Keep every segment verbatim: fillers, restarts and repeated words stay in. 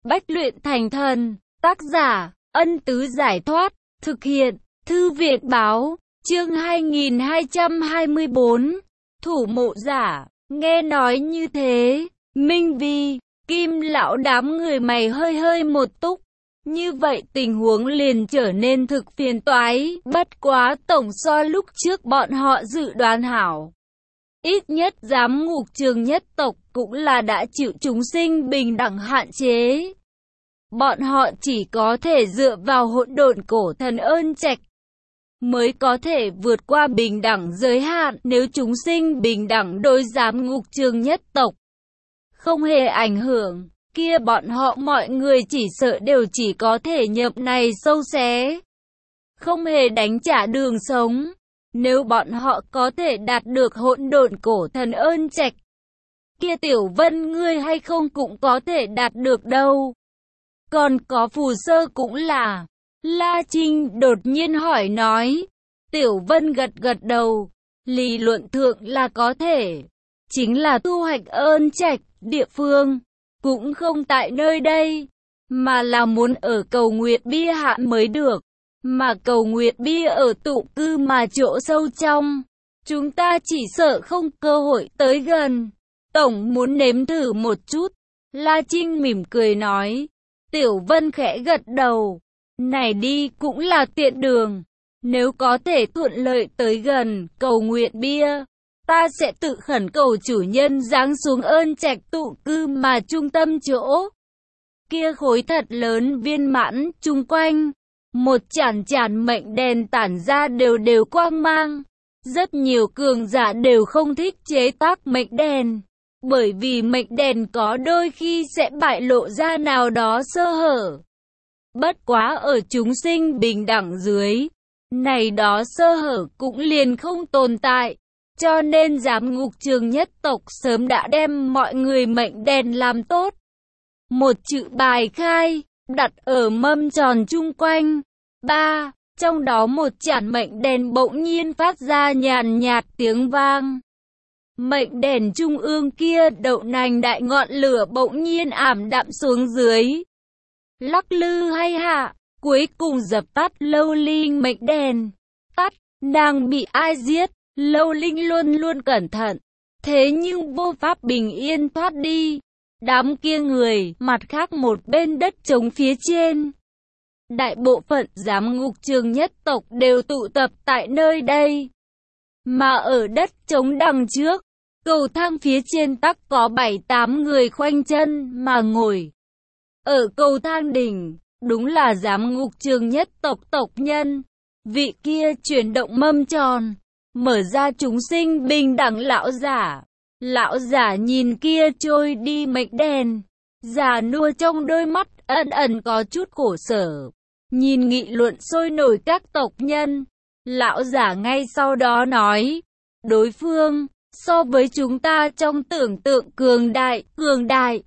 Bách luyện thành thần. Tác giả, Ân Tứ Giải Thoát. Thực hiện, Thư viện Báo. Chương hai nghìn hai trăm hai mươi bốn. Thủ mộ giả. Nghe nói như thế, Minh Vi, Kim lão đám người mày hơi hơi một túc. Như vậy tình huống liền trở nên thực phiền toái, bất quá tổng so lúc trước bọn họ dự đoán hảo. Ít nhất giám ngục trường nhất tộc cũng là đã chịu chúng sinh bình đẳng hạn chế. Bọn họ chỉ có thể dựa vào hỗn độn cổ thần ơn trạch mới có thể vượt qua bình đẳng giới hạn. Nếu chúng sinh bình đẳng đối giám ngục trường nhất tộc không hề ảnh hưởng, kia bọn họ mọi người chỉ sợ đều chỉ có thể nhập này sâu xé, không hề đánh trả đường sống. Nếu bọn họ có thể đạt được hỗn độn cổ thần ơn trạch, kia Tiểu Vân ngươi hay không cũng có thể đạt được đâu. Còn có Phù Sơ cũng là. La Trinh đột nhiên hỏi nói. Tiểu Vân gật gật đầu. Lý luận thượng là có thể. Chính là tu hoạch ơn trạch, địa phương cũng không tại nơi đây, mà là muốn ở Cầu Nguyệt Bia hạ mới được. Mà Cầu Nguyệt Bia ở tụ cư mà chỗ sâu trong, chúng ta chỉ sợ không cơ hội tới gần. Tổng muốn nếm thử một chút. La Trinh mỉm cười nói. Tiểu Vân khẽ gật đầu. Này đi cũng là tiện đường. Nếu có thể thuận lợi tới gần Cầu Nguyệt Bia, ta sẽ tự khẩn cầu chủ nhân giáng xuống ơn trạch tụ cư mà trung tâm chỗ kia khối thật lớn viên mãn chung quanh. Một chản chản mệnh đèn tản ra đều đều quang mang. Rất nhiều cường giả đều không thích chế tác mệnh đèn, bởi vì mệnh đèn có đôi khi sẽ bại lộ ra nào đó sơ hở. Bất quá ở chúng sinh bình đẳng dưới, này đó sơ hở cũng liền không tồn tại. Cho nên giám ngục trường nhất tộc sớm đã đem mọi người mệnh đèn làm tốt. Một chữ bài khai, đặt ở mâm tròn chung quanh. Ba, trong đó một chản mệnh đèn bỗng nhiên phát ra nhàn nhạt tiếng vang. Mệnh đèn trung ương kia đậu nành đại ngọn lửa bỗng nhiên ảm đạm xuống dưới. Lắc lư hay hạ, cuối cùng dập tắt. Lâu Linh mệnh đèn tắt, nàng bị ai giết? Lâu Linh luôn luôn cẩn thận, thế nhưng vô pháp bình yên thoát đi. Đám kia người, mặt khác một bên đất trống phía trên, đại bộ phận giám ngục trường nhất tộc đều tụ tập tại nơi đây. Mà ở đất trống đằng trước, cầu thang phía trên tắc có bảy tám người khoanh chân mà ngồi. Ở cầu thang đỉnh, đúng là giám ngục trường nhất tộc tộc nhân. Vị kia chuyển động mâm tròn, mở ra chúng sinh bình đẳng lão giả. Lão giả nhìn kia trôi đi mệnh đèn, già nua trong đôi mắt ẩn ẩn có chút khổ sở. Nhìn nghị luận sôi nổi các tộc nhân, lão giả ngay sau đó nói, đối phương, so với chúng ta trong tưởng tượng cường đại, cường đại,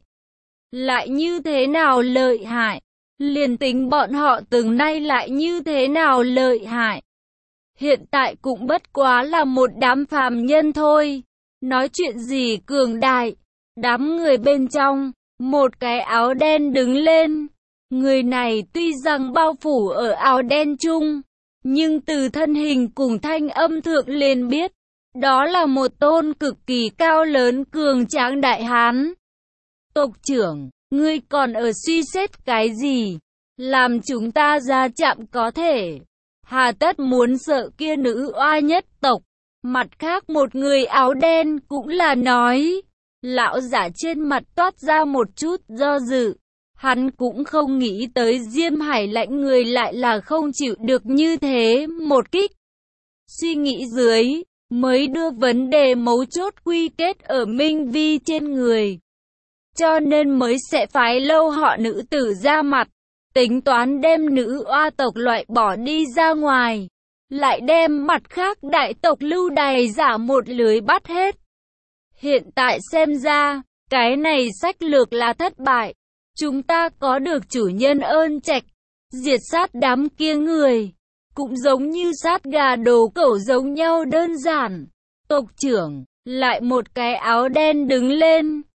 lại như thế nào lợi hại, liền tính bọn họ từng nay lại như thế nào lợi hại. Hiện tại cũng bất quá là một đám phàm nhân thôi, nói chuyện gì cường đại. Đám người bên trong, một cái áo đen đứng lên. Người này tuy rằng bao phủ ở áo đen chung, nhưng từ thân hình cùng thanh âm thượng liền biết, đó là một tôn cực kỳ cao lớn cường tráng đại hán. Tộc trưởng, ngươi còn ở suy xét cái gì? Làm chúng ta ra chạm có thể. Hà tất muốn sợ kia nữ oa nhất tộc. Mặt khác một người áo đen cũng là nói. Lão giả trên mặt toát ra một chút do dự. Hắn cũng không nghĩ tới Diêm Hải lãnh người lại là không chịu được như thế một kích. Suy nghĩ dưới, mới đưa vấn đề mấu chốt quy kết ở Minh Vi trên người. Cho nên mới sẽ phái Lâu họ nữ tử ra mặt, tính toán đem nữ oa tộc loại bỏ đi ra ngoài. Lại đem mặt khác đại tộc lưu đày giả một lưới bắt hết. Hiện tại xem ra, cái này sách lược là thất bại. Chúng ta có được chủ nhân ơn trạch, diệt sát đám kia người, cũng giống như sát gà đồ cẩu giống nhau đơn giản. Tộc trưởng, lại một cái áo đen đứng lên.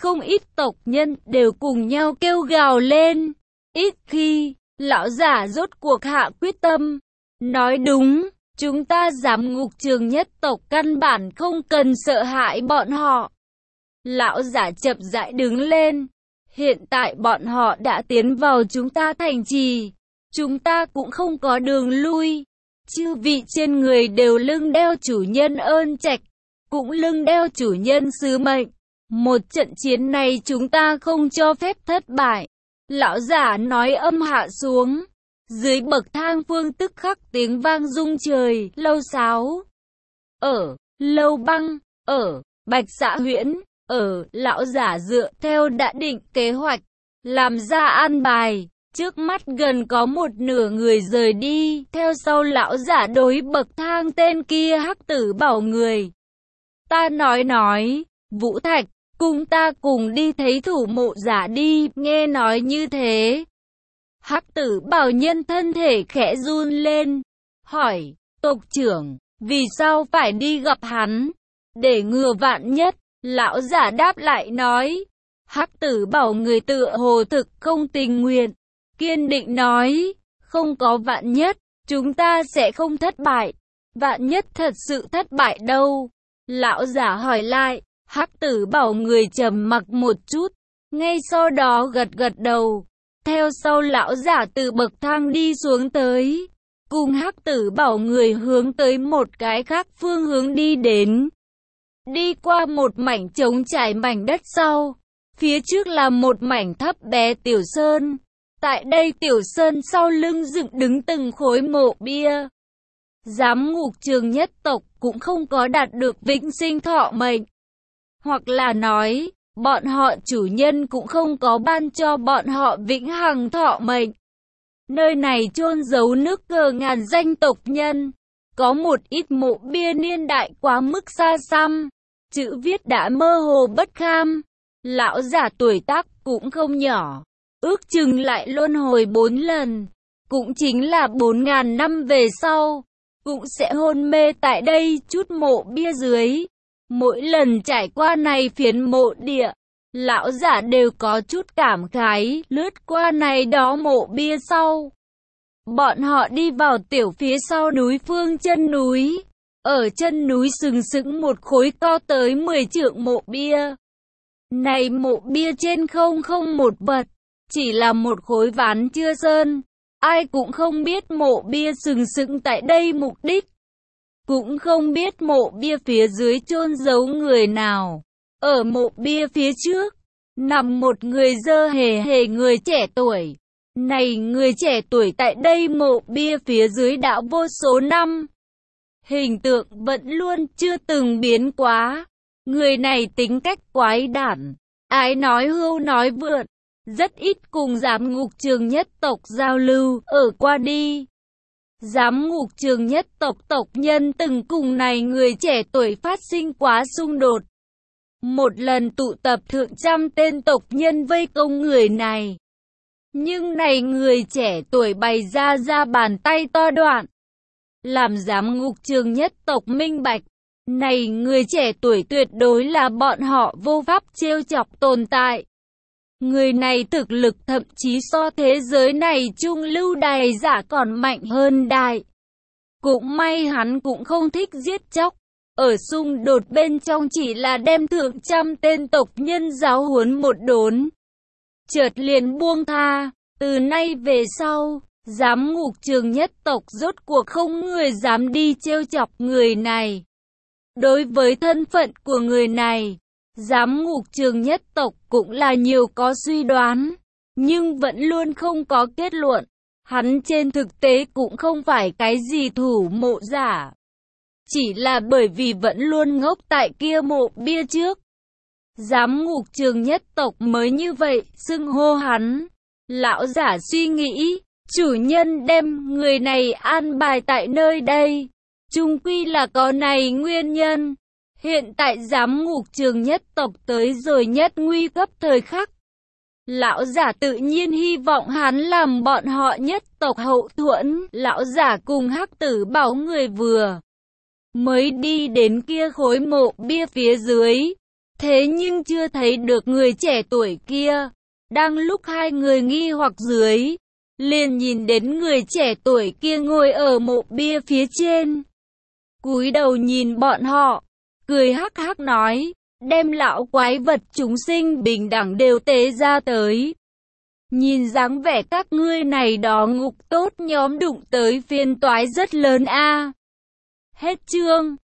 không ít tộc nhân đều cùng nhau kêu gào lên. Ít khi, lão giả rốt cuộc hạ quyết tâm. Nói đúng, chúng ta giám ngục trường nhất tộc căn bản không cần sợ hãi bọn họ. Lão giả chậm rãi đứng lên. Hiện tại bọn họ đã tiến vào chúng ta thành trì. Chúng ta cũng không có đường lui. Chư vị trên người đều lưng đeo chủ nhân ơn trạch, cũng lưng đeo chủ nhân sứ mệnh. Một trận chiến này chúng ta không cho phép thất bại. Lão giả nói âm hạ xuống. Dưới bậc thang phương tức khắc tiếng vang rung trời, lâu sáo. Ở, lâu băng, ở, bạch dạ huyễn, ở, lão giả dựa theo đã định kế hoạch, làm ra an bài. Trước mắt gần có một nửa người rời đi, theo sau lão giả đối bậc thang tên kia hắc tử bảo người. Ta nói nói, Vũ Thạch, cùng ta cùng đi thấy thủ mộ giả đi, nghe nói như thế. Hắc tử bảo nhân thân thể khẽ run lên, hỏi, tộc trưởng, vì sao phải đi gặp hắn? Để ngừa vạn nhất, lão giả đáp lại nói. Hắc tử bảo người tựa hồ thực không tình nguyện, kiên định nói, không có vạn nhất, chúng ta sẽ không thất bại. Vạn nhất thật sự thất bại đâu? Lão giả hỏi lại. Hắc tử bảo người trầm mặc một chút, ngay sau đó gật gật đầu. Theo sau lão giả từ bậc thang đi xuống tới, cùng hắc tử bảo người hướng tới một cái khác phương hướng đi đến. Đi qua một mảnh trống trải mảnh đất sau, phía trước là một mảnh thấp bé tiểu sơn. Tại đây tiểu sơn sau lưng dựng đứng từng khối mộ bia. Giám ngục trường nhất tộc cũng không có đạt được vĩnh sinh thọ mệnh. Hoặc là nói, bọn họ chủ nhân cũng không có ban cho bọn họ vĩnh hằng thọ mệnh. Nơi này chôn giấu nước cờ ngàn danh tộc nhân. Có một ít mộ bia niên đại quá mức xa xăm. Chữ viết đã mơ hồ bất kham. Lão giả tuổi tác cũng không nhỏ. Ước chừng lại luân hồi bốn lần. Cũng chính là bốn ngàn năm về sau. Cũng sẽ hôn mê tại đây chút mộ bia dưới. Mỗi lần trải qua này phiến mộ địa, lão giả đều có chút cảm khái, lướt qua này đó mộ bia sau. Bọn họ đi vào tiểu phía sau núi phương chân núi. Ở chân núi sừng sững một khối to tới mười trượng mộ bia. Này mộ bia trên không không một vật, chỉ là một khối ván chưa sơn. Ai cũng không biết mộ bia sừng sững tại đây mục đích. Cũng không biết mộ bia phía dưới chôn giấu người nào. Ở mộ bia phía trước, nằm một người dơ hề hề người trẻ tuổi. Này người trẻ tuổi tại đây mộ bia phía dưới đã vô số năm. Hình tượng vẫn luôn chưa từng biến quá. Người này tính cách quái đản, ái nói hưu nói vượn, rất ít cùng giám ngục trường nhất tộc giao lưu, ở qua đi. Giám ngục trường nhất tộc tộc nhân từng cùng này người trẻ tuổi phát sinh quá xung đột. Một lần tụ tập thượng trăm tên tộc nhân vây công người này. Nhưng này người trẻ tuổi bày ra ra bàn tay to đoạn. Làm giám ngục trường nhất tộc minh bạch. Này người trẻ tuổi tuyệt đối là bọn họ vô pháp trêu chọc tồn tại. Người này thực lực thậm chí so thế giới này trung lưu đài giả còn mạnh hơn đại. Cũng may hắn cũng không thích giết chóc. Ở xung đột bên trong chỉ là đem thượng trăm tên tộc nhân giáo huấn một đốn. Chợt liền buông tha. Từ nay về sau, giám ngục trường nhất tộc rốt cuộc không người dám đi trêu chọc người này. Đối với thân phận của người này, giám ngục trường nhất tộc cũng là nhiều có suy đoán, nhưng vẫn luôn không có kết luận. Hắn trên thực tế cũng không phải cái gì thủ mộ giả. Chỉ là bởi vì vẫn luôn ngốc tại kia mộ bia trước. Giám ngục trường nhất tộc mới như vậy, xưng hô hắn. Lão giả suy nghĩ, chủ nhân đem người này an bài tại nơi đây. Chung quy là có này nguyên nhân. Hiện tại giám ngục trường nhất tộc tới rồi nhất nguy cấp thời khắc. Lão giả tự nhiên hy vọng hắn làm bọn họ nhất tộc hậu thuẫn. Lão giả cùng hắc tử bảo người vừa mới đi đến kia khối mộ bia phía dưới. Thế nhưng chưa thấy được người trẻ tuổi kia. Đang lúc hai người nghi hoặc dưới, liền nhìn đến người trẻ tuổi kia ngồi ở mộ bia phía trên. Cúi đầu nhìn bọn họ, cười hắc hắc nói, đem lão quái vật chúng sinh bình đẳng đều tế ra tới. Nhìn dáng vẻ các ngươi này đó ngục tốt nhóm đụng tới phiền toái rất lớn a. Hết chương.